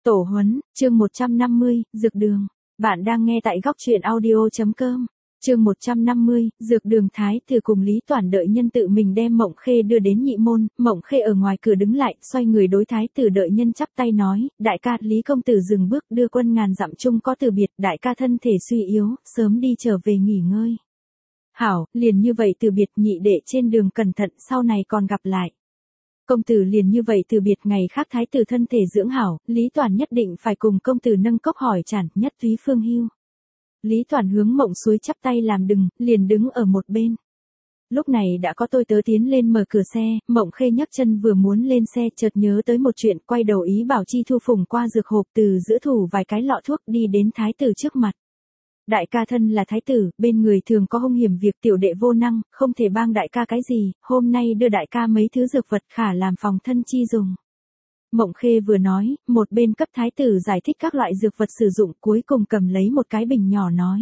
Tổ huấn, chương 150, Dược đường. Bạn đang nghe tại góc truyện audio.com. Chương 150, Dược đường. Thái tử cùng Lý Toản đợi nhân tự mình đem Mộng Khê đưa đến nhị môn. Mộng Khê ở ngoài cửa đứng lại, xoay người đối Thái tử đợi nhân chắp tay nói, đại ca. Lý công tử dừng bước, đưa quân ngàn dặm chung có từ biệt, đại ca thân thể suy yếu, sớm đi trở về nghỉ ngơi. Hảo, liền như vậy từ biệt. Nhị đệ trên đường cẩn thận, sau này còn gặp lại. Công tử liền như vậy từ biệt. Ngày khác Thái tử thân thể dưỡng hảo, Lý Toản nhất định phải cùng công tử nâng cốc hỏi tràn, nhất túy phương hưu. Lý Toản hướng Mộng Suối chắp tay làm đừng, liền đứng ở một bên. Lúc này đã có tôi tớ tiến lên mở cửa xe, Mộng Khê nhấc chân vừa muốn lên xe, chợt nhớ tới một chuyện, quay đầu ý bảo Chi Thu phùng qua dược hộp từ giữa thủ vài cái lọ thuốc đi đến Thái tử trước mặt. Đại ca thân là thái tử, bên người thường có hung hiểm việc, tiểu đệ vô năng, không thể bang đại ca cái gì, hôm nay đưa đại ca mấy thứ dược vật khả làm phòng thân chi dùng. Mộng Khê vừa nói, một bên cấp thái tử giải thích các loại dược vật sử dụng, cuối cùng cầm lấy một cái bình nhỏ nói.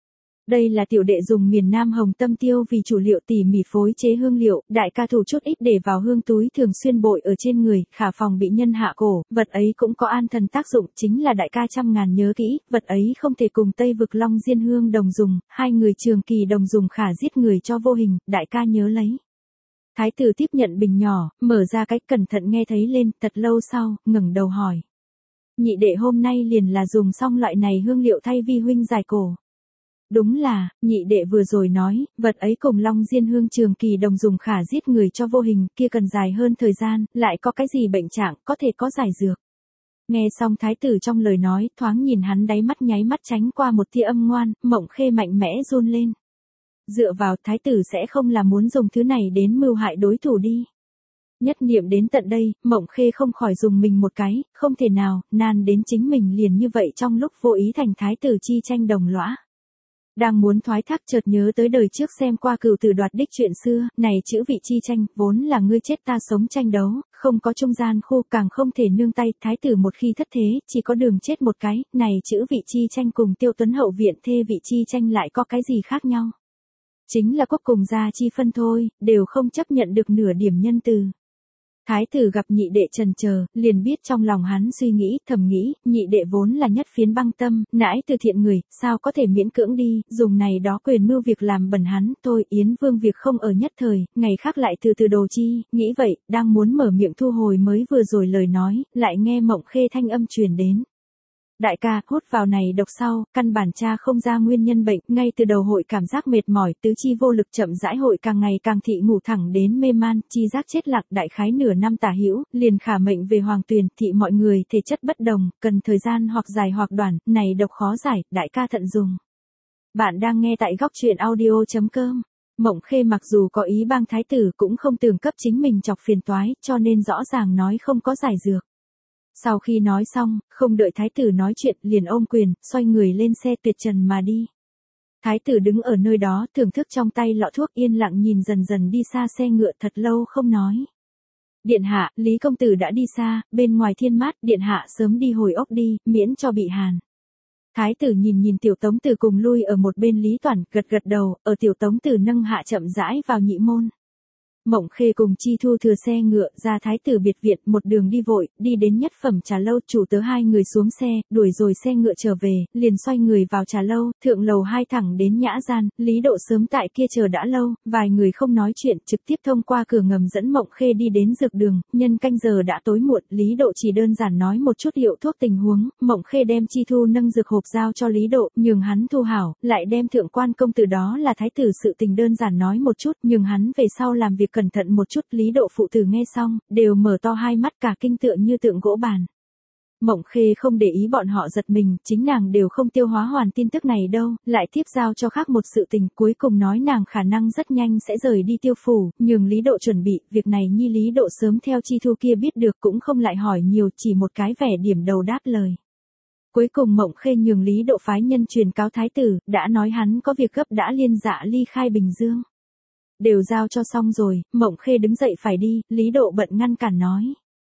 Đây là tiểu đệ dùng miền Nam hồng tâm tiêu vì chủ liệu tỉ mỉ phối chế hương liệu, đại ca thủ chút ít để vào hương túi thường xuyên bội ở trên người, khả phòng bị nhân hạ cổ, vật ấy cũng có an thần tác dụng, chính là đại ca trăm ngàn nhớ kỹ, vật ấy không thể cùng Tây vực Long Diên hương đồng dùng, hai người trường kỳ đồng dùng khả giết người cho vô hình, đại ca nhớ lấy. Thái tử tiếp nhận bình nhỏ, mở ra cách cẩn thận nghe thấy lên, thật lâu sau, ngẩng đầu hỏi. Nhị đệ hôm nay liền là dùng xong loại này hương liệu thay vi huynh giải cổ. Đúng là, nhị đệ vừa rồi nói, vật ấy cùng Long Diên hương trường kỳ đồng dùng khả giết người cho vô hình, kia cần dài hơn thời gian, lại có cái gì bệnh trạng, có thể có giải dược. Nghe xong thái tử trong lời nói, thoáng nhìn hắn đáy mắt nháy mắt tránh qua một tia âm ngoan, Mộng Khê mạnh mẽ run lên. Dựa vào thái tử sẽ không là muốn dùng thứ này đến mưu hại đối thủ đi. Nhất niệm đến tận đây, Mộng Khê không khỏi dùng mình một cái, không thể nào, nan đến chính mình liền như vậy trong lúc vô ý thành thái tử chi tranh đồng lõa. Đang muốn thoái thác chợt nhớ tới đời trước xem qua Cửu Tử đoạt đích chuyện xưa, này chữ vị chi tranh, vốn là ngươi chết ta sống tranh đấu, không có trung gian khu, càng không thể nương tay, thái tử một khi thất thế, chỉ có đường chết một cái, này chữ vị chi tranh cùng Tiêu Tuấn hậu viện thê vị chi tranh lại có cái gì khác nhau? Chính là quốc cùng gia chi phân thôi, đều không chấp nhận được nửa điểm nhân từ. Thái tử gặp nhị đệ chần chờ, liền biết trong lòng hắn suy nghĩ, thầm nghĩ, nhị đệ vốn là nhất phiến băng tâm, nãi từ thiện người, sao có thể miễn cưỡng đi, dùng này đó quyền mưu việc làm bẩn hắn, thôi Yến Vương việc không ở nhất thời, ngày khác lại từ từ đồ chi, nghĩ vậy, đang muốn mở miệng thu hồi mới vừa rồi lời nói, lại nghe Mộng Khê thanh âm truyền đến. Đại ca, hút vào này độc sau, căn bản tra không ra nguyên nhân bệnh, ngay từ đầu hội cảm giác mệt mỏi, tứ chi vô lực chậm rãi hội càng ngày càng thị ngủ thẳng đến mê man, chi giác chết lạc đại khái nửa năm tả hữu, liền khả mệnh về hoàng tuyền, thị mọi người thể chất bất đồng, cần thời gian hoặc dài hoặc đoạn, này độc khó giải, đại ca thận dùng. Bạn đang nghe tại góc truyện audio.com. Mộng Khê mặc dù có ý bang thái tử cũng không tưởng cấp chính mình chọc phiền toái, cho nên rõ ràng nói không có giải dược. Sau khi nói xong, không đợi thái tử nói chuyện, liền ôm quyền, xoay người lên xe tuyệt trần mà đi. Thái tử đứng ở nơi đó, thưởng thức trong tay lọ thuốc, yên lặng nhìn dần dần đi xa xe ngựa, thật lâu không nói. Điện hạ, Lý công tử đã đi xa, bên ngoài thiên mát, điện hạ sớm đi hồi ốc đi, miễn cho bị hàn. Thái tử nhìn tiểu tống tử cùng lui ở một bên Lý Toản, gật gật đầu, ở tiểu tống tử nâng hạ chậm rãi vào nhị môn. Mộng Khê cùng Chi Thu thừa xe ngựa ra thái tử biệt viện, một đường đi vội, đi đến nhất phẩm trà lâu, chủ tớ hai người xuống xe, đuổi rồi xe ngựa trở về, liền xoay người vào trà lâu, thượng lầu hai thẳng đến nhã gian, Lý Độ sớm tại kia chờ đã lâu, vài người không nói chuyện, trực tiếp thông qua cửa ngầm dẫn Mộng Khê đi đến dược đường, nhân canh giờ đã tối muộn, Lý Độ chỉ đơn giản nói một chút hiệu thuốc tình huống, Mộng Khê đem Chi Thu nâng dược hộp giao cho Lý Độ, nhường hắn thu hảo, lại đem thượng quan công tử đó là thái tử sự tình đơn giản nói một chút, nhường hắn về sau làm việc cẩn thận một chút. Lý Độ phụ tử nghe xong, đều mở to hai mắt cả kinh tựa như tượng gỗ bàn. Mộng Khê không để ý bọn họ giật mình, chính nàng đều không tiêu hóa hoàn tin tức này đâu, lại tiếp giao cho khác một sự tình, cuối cùng nói nàng khả năng rất nhanh sẽ rời đi Tiêu phủ, nhường Lý Độ chuẩn bị, việc này nhi Lý Độ sớm theo Chi Thu kia biết được cũng không lại hỏi nhiều, chỉ một cái vẻ điểm đầu đáp lời. Cuối cùng Mộng Khê nhường Lý Độ phái nhân truyền cáo thái tử, đã nói hắn có việc gấp đã liên dạ ly khai Bình Dương. Đều giao cho xong rồi, Mộng Khê đứng dậy phải đi, Lý Độ bận ngăn cản nói.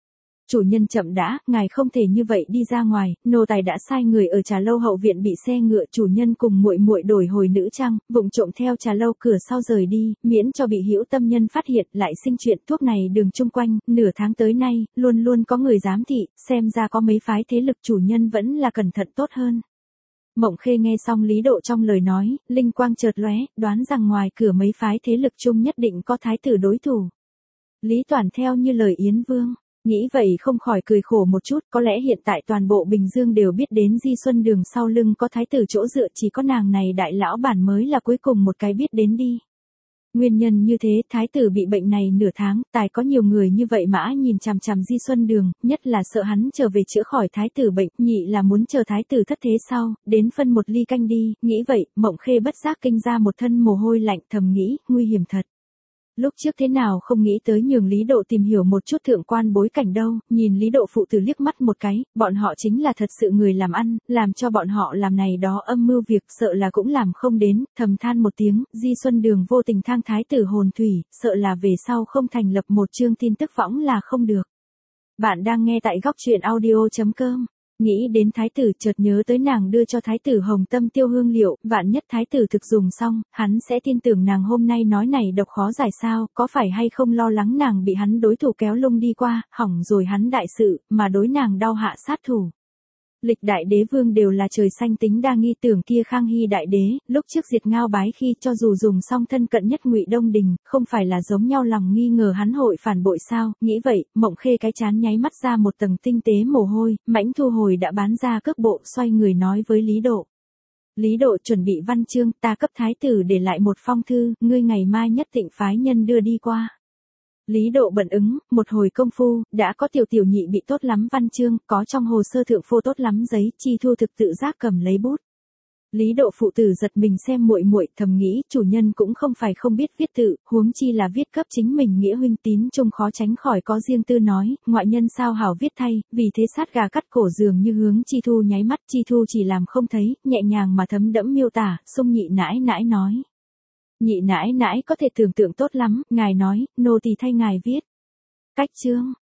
Chủ nhân chậm đã, ngài không thể như vậy đi ra ngoài, nô tài đã sai người ở trà lâu hậu viện bị xe ngựa chủ nhân cùng muội muội đổi hồi nữ trang, vụng trộm theo trà lâu cửa sau rời đi, miễn cho bị hữu tâm nhân phát hiện lại sinh chuyện thuốc này đường chung quanh, nửa tháng tới nay, luôn luôn có người giám thị, xem ra có mấy phái thế lực chủ nhân vẫn là cẩn thận tốt hơn. Mộng Khê nghe xong Lý Độ trong lời nói, linh quang chợt lóe, đoán rằng ngoài cửa mấy phái thế lực chung nhất định có thái tử đối thủ. Lý Toản theo như lời Yến Vương. Nghĩ vậy không khỏi cười khổ một chút, có lẽ hiện tại toàn bộ Bình Dương đều biết đến Di Xuân Đường sau lưng có thái tử chỗ dựa, chỉ có nàng này đại lão bản mới là cuối cùng một cái biết đến đi. Nguyên nhân như thế, thái tử bị bệnh này nửa tháng, tài có nhiều người như vậy mã nhìn chằm chằm Di Xuân Đường, nhất là sợ hắn trở về chữa khỏi thái tử bệnh, nhị là muốn chờ thái tử thất thế sau, đến phân một ly canh đi, nghĩ vậy, Mộng Khê bất giác kinh ra một thân mồ hôi lạnh, thầm nghĩ, nguy hiểm thật. Lúc trước thế nào không nghĩ tới nhường Lý Độ tìm hiểu một chút thượng quan bối cảnh đâu, nhìn Lý Độ phụ tử liếc mắt một cái, bọn họ chính là thật sự người làm ăn, làm cho bọn họ làm này đó âm mưu việc sợ là cũng làm không đến, thầm than một tiếng, Di Xuân Đường vô tình thang thái tử hồn thủy, sợ là về sau không thành lập một chương tin tức võng là không được. Bạn đang nghe tại góc truyện audio.com. Nghĩ đến thái tử chợt nhớ tới nàng đưa cho thái tử hồng tâm tiêu hương liệu, vạn nhất thái tử thực dùng xong, hắn sẽ tin tưởng nàng hôm nay nói này độc khó giải sao, có phải hay không lo lắng nàng bị hắn đối thủ kéo lung đi qua, hỏng rồi hắn đại sự, mà đối nàng đau hạ sát thủ. Lịch đại đế vương đều là trời xanh tính đa nghi, tưởng kia Khang Hy đại đế, lúc trước diệt Ngao Bái khi cho dù dùng xong thân cận nhất Ngụy Đông Đình, không phải là giống nhau lòng nghi ngờ hắn hội phản bội sao, nghĩ vậy, Mộng Khê cái chán nháy mắt ra một tầng tinh tế mồ hôi, mãnh thu hồi đã bán ra cước bộ, xoay người nói với Lý Độ. Lý Độ chuẩn bị văn chương, ta cấp thái tử để lại một phong thư, ngươi ngày mai nhất định phái nhân đưa đi qua. Lý Độ bận ứng, một hồi công phu, đã có tiểu nhị bị tốt lắm văn chương, có trong hồ sơ thượng phô tốt lắm giấy, Chi Thu thực tự giác cầm lấy bút. Lý Độ phụ tử giật mình xem muội muội, thầm nghĩ, chủ nhân cũng không phải không biết viết tự, huống chi là viết cấp chính mình nghĩa huynh tín chung khó tránh khỏi có riêng tư nói, ngoại nhân sao hảo viết thay, vì thế sát gà cắt cổ dường như hướng Chi Thu nháy mắt, Chi Thu chỉ làm không thấy, nhẹ nhàng mà thấm đẫm miêu tả, Sung nhị nãi nãi nói. Nhị nãi nãi có thể tưởng tượng tốt lắm, ngài nói, nô tỳ thay ngài viết. Cách chương.